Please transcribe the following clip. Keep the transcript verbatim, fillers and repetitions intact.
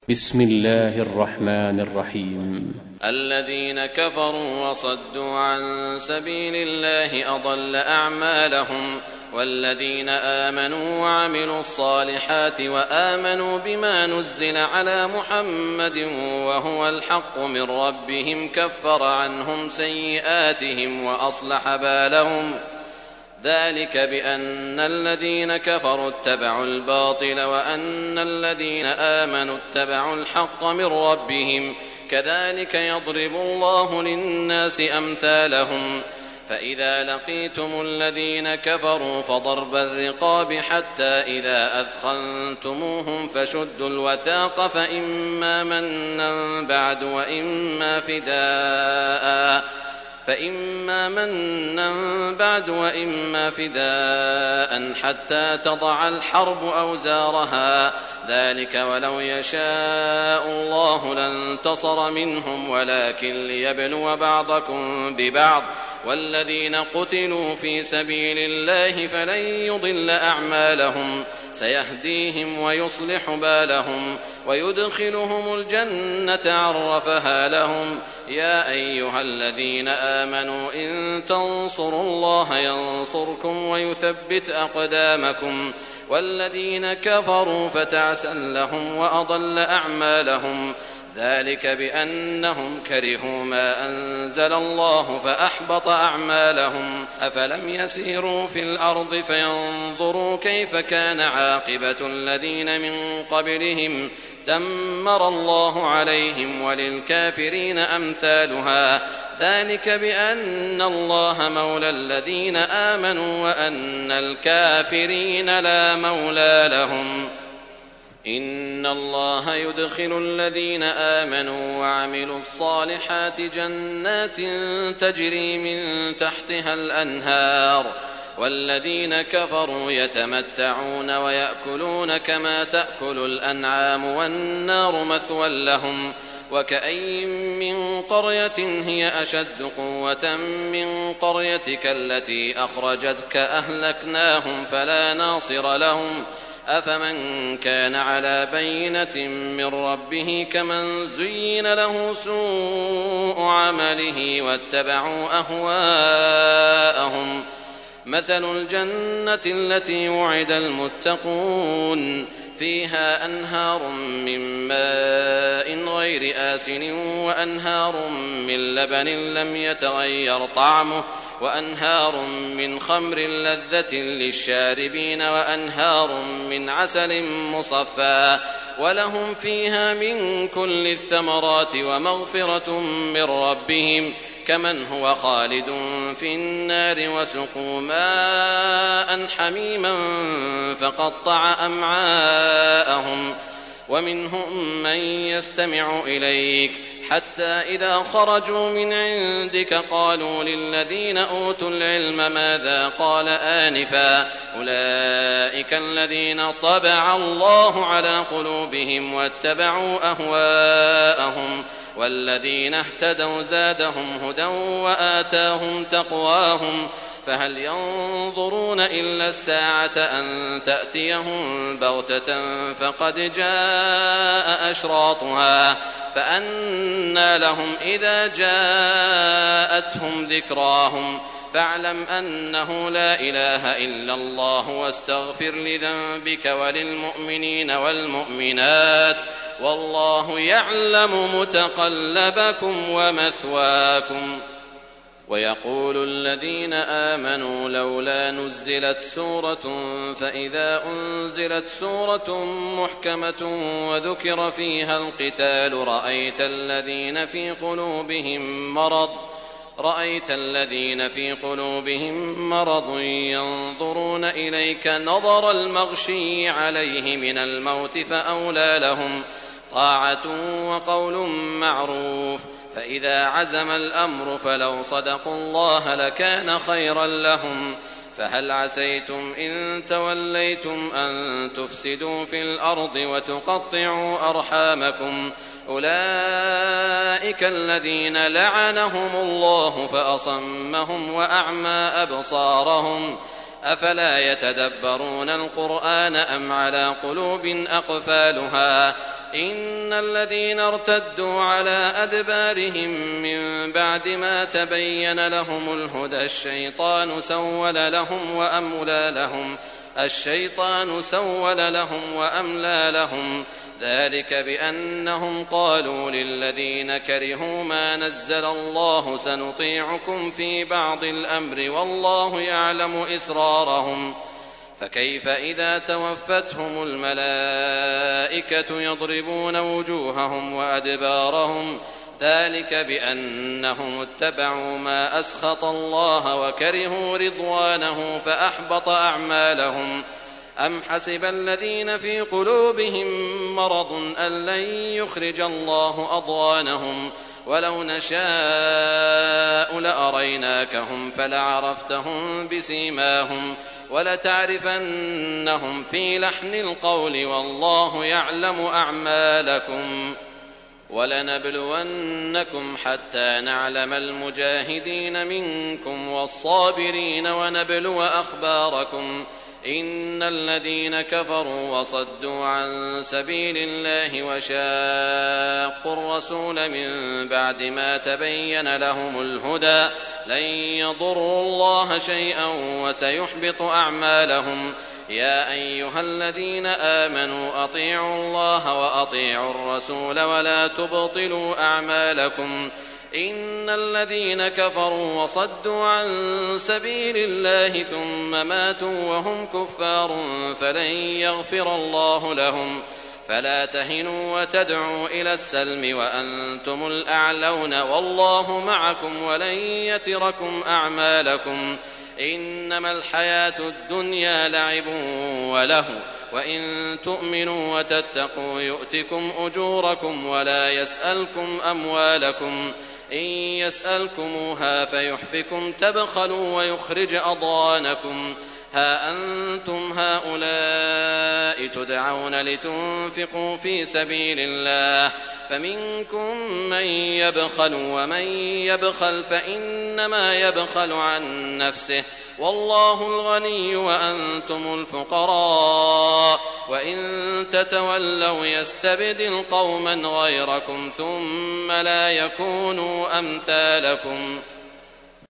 بسم الله الرحمن الرحيم. الذين كفروا وصدوا عن سبيل الله أضل أعمالهم، والذين آمنوا وعملوا الصالحات وآمنوا بما نزل على محمد وهو الحق من ربهم كفر عنهم سيئاتهم وأصلح بالهم. ذلك بأن الذين كفروا اتبعوا الباطل وأن الذين آمنوا اتبعوا الحق من ربهم، كذلك يضرب الله للناس أمثالهم. فإذا لقيتم الذين كفروا فضرب الرقاب حتى إذا أثخنتموهم فشدوا الوثاق فإما منا بعد وإما فداء فإما منا بعد وإما فداء حتى تضع الحرب أوزارها. ذلك ولو يشاء الله لانتصر منهم ولكن ليبلو بعضكم ببعض. والذين قتلوا في سبيل الله فلن يضل أعمالهم، سيهديهم ويصلح بالهم ويدخلهم الجنة عرفها لهم. يا أيها الذين آمنوا إن تنصروا الله ينصركم ويثبت أقدامكم. والذين كفروا فتعسا لهم وأضل أعمالهم. ذلك بأنهم كرهوا ما أنزل الله فأحبط أعمالهم. أفلم يسيروا في الأرض فينظروا كيف كان عاقبة الذين من قبلهم، دمر الله عليهم وللكافرين أمثالها. ذلك بأن الله مولى الذين آمنوا وأن الكافرين لا مولى لهم. إن الله يدخل الذين آمنوا وعملوا الصالحات جنات تجري من تحتها الأنهار، والذين كفروا يتمتعون ويأكلون كما تأكل الأنعام والنار مثوى لهم. وكأين من قرية هي أشد قوة من قريتك التي أخرجتك أهلكناهم فلا ناصر لهم. أفمن كان على بينة من ربه كمن زين له سوء عمله واتبعوا أهواءهم. مثل الجنة التي وعد المتقون فيها أنهار من ماء غير آسن وأنهار من لبن لم يتغير طعمه وأنهار من خمر لذة للشاربين وأنهار من عسل مصفى ولهم فيها من كل الثمرات ومغفرة من ربهم كمن هو خالد في النار وسقوا ماء حميما فقطع أمعاءهم. ومنهم من يستمع إليك حتى إذا خرجوا من عندك قالوا للذين أوتوا العلم ماذا قال آنفا أولئك الذين طبع الله على قلوبهم واتبعوا أهواءهم. والذين اهتدوا زادهم هدى وآتاهم تقواهم. فهل ينظرون إلا الساعة أن تأتيهم بغتة فقد جاء أشراطها فأنى لهم إذا جاءتهم ذكراهم. فاعلم أنه لا إله إلا الله واستغفر لذنبك وللمؤمنين والمؤمنات والله يعلم متقلبكم ومثواكم. ويقول الذين آمنوا لولا نزلت سورة فإذا أنزلت سورة محكمة وذكر فيها القتال رأيت الذين في قلوبهم مرض رأيت الذين في قلوبهم مرض ينظرون إليك نظر المغشي عليه من الموت فأولى لهم طاعة وقول معروف. فإذا عزم الأمر فلو صدقوا الله لكان خيرا لهم. فهل عسيتم إن توليتم أن تفسدوا في الأرض وتقطعوا أرحامكم أولئك الذين لعنهم الله فأصمهم وأعمى أبصارهم. أفلا يتدبرون القرآن أم على قلوب أقفالها إن الذين ارتدوا على أدبارهم من بعد ما تبين لهم الهدى الشيطان سول لهم وأملى لهم الشيطان سول لهم وأملى لهم ذلك بأنهم قالوا للذين كرهوا ما نزل الله سنطيعكم في بعض الأمر والله يعلم إسرارهم فكيف إذا توفتهم الملائكة يضربون وجوههم وأدبارهم ذلك بأنهم اتبعوا ما أسخط الله وكرهوا رضوانه فأحبط أعمالهم أم حسب الذين في قلوبهم مرض أن لن يخرج الله أضغانهم ولو نشاء لأريناكهم فلعرفتهم بسيماهم ولتعرفنهم في لحن القول والله يعلم أعمالكم ولنبلونكم حتى نعلم المجاهدين منكم والصابرين ونبلو أخباركم إن الذين كفروا وصدوا عن سبيل الله وشاقوا الرسول من بعد ما تبين لهم الهدى لن يضروا الله شيئا وسيحبط أعمالهم يا أيها الذين آمنوا أطيعوا الله وأطيعوا الرسول ولا تبطلوا أعمالكم إن الذين كفروا وصدوا عن سبيل الله ثم ماتوا وهم كفار فلن يغفر الله لهم فلا تهنوا وتدعوا إلى السلم وأنتم الأعلون والله معكم ولن يتركم أعمالكم إنما الحياة الدنيا لعب وله وإن تؤمنوا وتتقوا يؤتكم أجوركم ولا يسألكم أموالكم إن يسألكموها فيحفكم تبخلوا ويخرج أضغانكم ها أنتم هؤلاء تدعون لتنفقوا في سبيل الله فمنكم من يبخل ومن يبخل فإنما يبخل عن نفسه والله الغني وأنتم الفقراء وإن تتولوا يستبدل قوما غيركم ثم لا يكونوا أمثالكم